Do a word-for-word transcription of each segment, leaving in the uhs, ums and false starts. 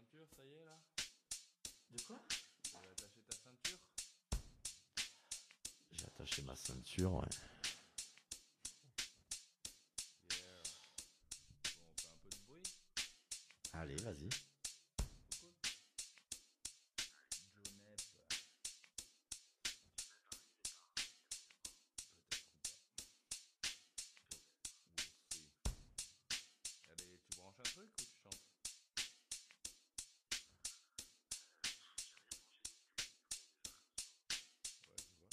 ceinture, ça y est là? De quoi? Tu as attaché ta ceinture? J'ai attaché ma ceinture, ouais. Yeah. Bon, on fait un peu de bruit. Allez, vas-y. Cool. Jonep. Peut-être ou pas. We'll see. Allez, tu branches un truc ou tu chantes? Ouais, je vois.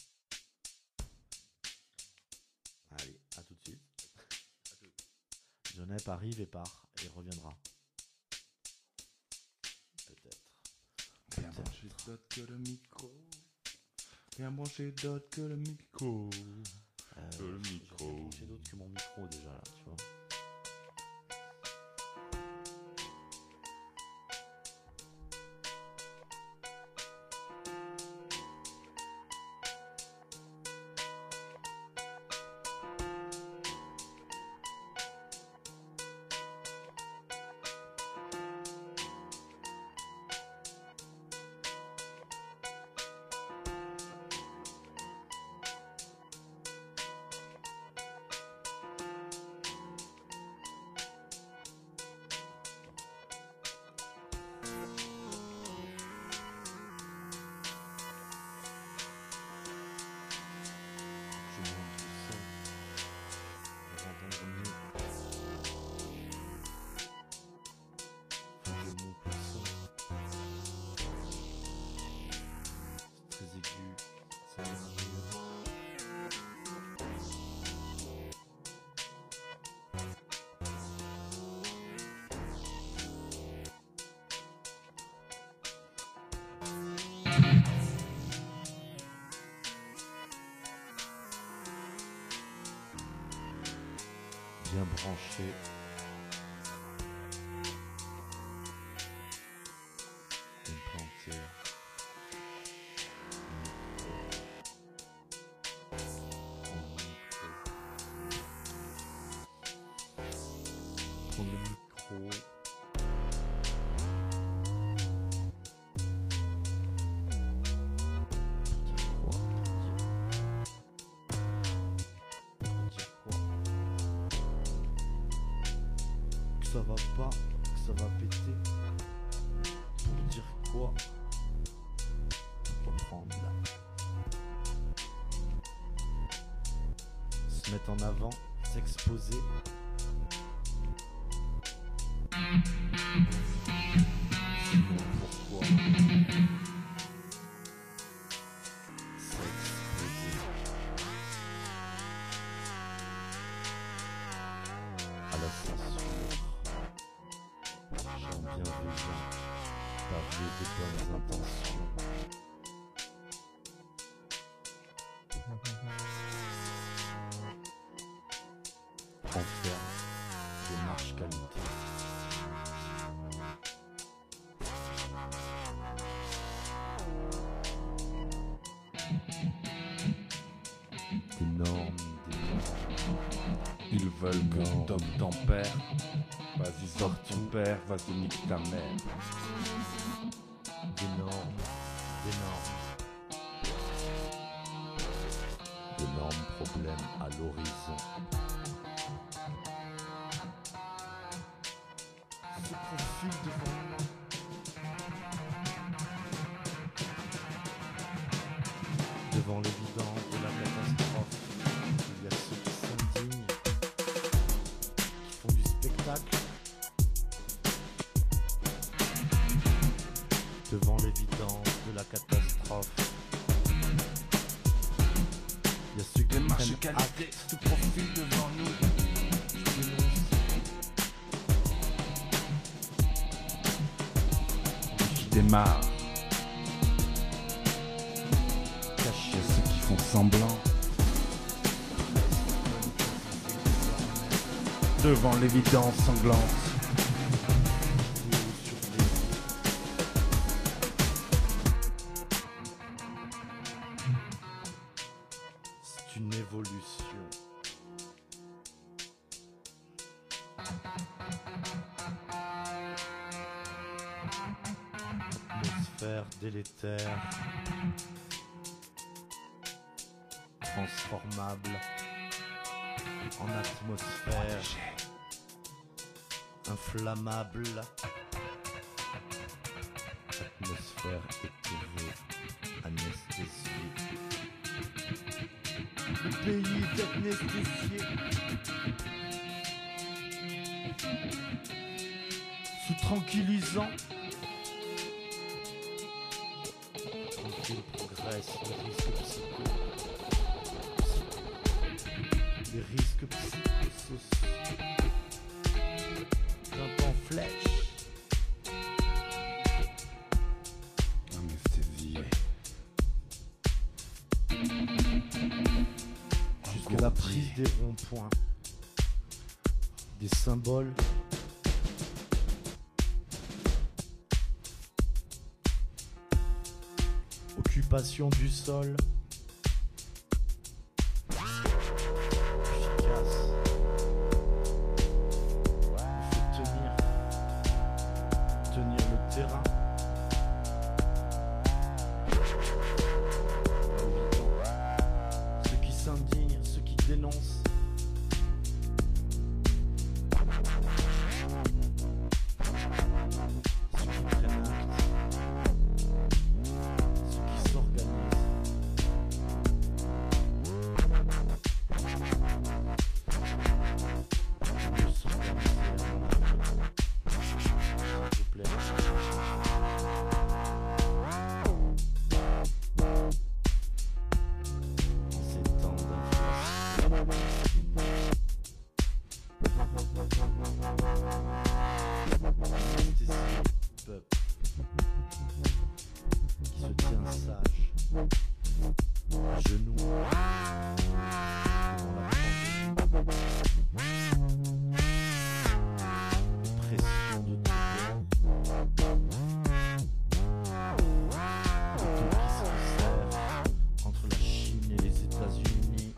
Allez, à tout de suite. À tout. Jonep arrive et part, et reviendra. Peut-être. Bien branché d'autre que le micro. Bien branché d'autre que le micro. Euh, Que le J'ai micro. rien branché d'autre que mon micro déjà là, tu vois. Je monte tout seul. On va entendre mieux. Faut que je monte le son. C'est très aigu. Ça m'arrive. Bien branché. Bien planté. Micro. Prendre le micro. Pour dire quoi? Que ça va pas, que ça va péter. Pour dire quoi? Reprendre là. Se mettre en avant, s'exposer. Sinon pourquoi? S'exposer. À la censure. Gens bienveillants, pavés de bonnes intentions. Enferme, démarche qualité. Des normes, des Ils veulent que Non. top ton père. Vas-y, sors ton père, vas-y, nique ta mère. des normes, des normes. D'énormes problèmes à l'horizon. Se profile devant nous. Devant l'évidence de la catastrophe, il y a ceux qui s'indignent, qui font du spectacle. Devant l'évidence de la catastrophe, il y a ceux qui Démarche prennent qualité, acte, tout profil devant nous. qui dénoncent, Qui démarre, cachent il y a ceux qui font semblant. Devant l'évidence sanglante. sur les C'est une évolution. Atmosphère délétère, transformable en atmosphère inflammable, atmosphère éthérée, anesthésiée, le pays est anesthésié, sous tranquillisant. Tranquille progresse le risque psycho, les risques psychosociaux, grimpe en flèche, Anesthésié. jusqu'à la prise des ronds-points, des symboles, occupation du sol, efficace, il faut tenir, tenir le terrain, pas évident, ceux qui s'indignent, ceux qui dénoncent, ceux qui prennent acte, ceux qui s'organisent, mieux s'organiser à mon avis, s'il vous plaît. En ces temps d'inflation, anesthésier le peuple qui se tient sage, à genoux, devant la pandémie, les pressions de tous bords, le tout qui se resserre entre la Chine et les États-Unis.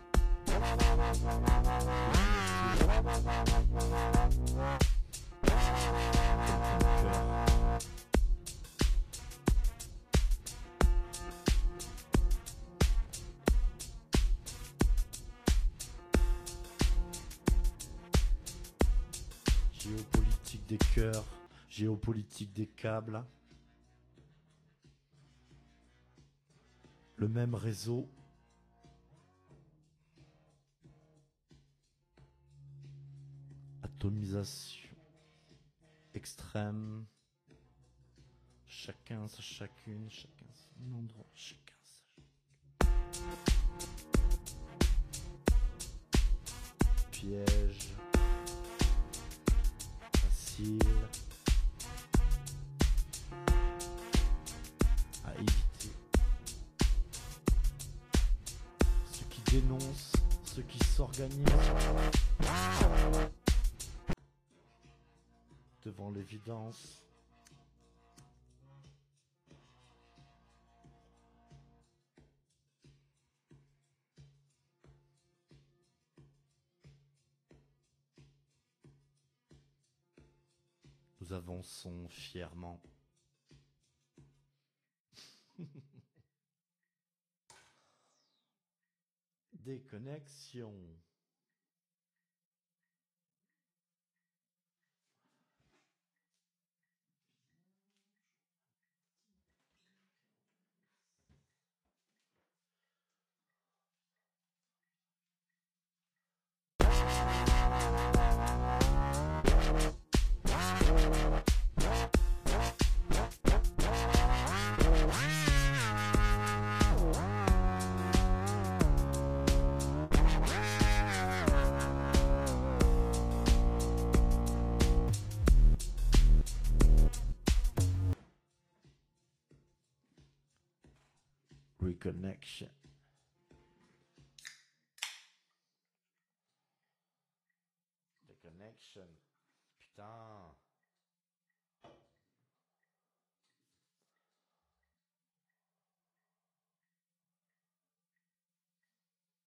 Géopolitique des cœurs, géopolitique des câbles. Le même réseau. Atomisation extrême. Chacun sa chacune, chacun son endroit, chacun sa piège. Facile à éviter. Ceux qui dénoncent, ceux qui s'organisent devant l'évidence. Nous avançons fièrement. Déconnexion. Reconnection. Reconnection. Putain.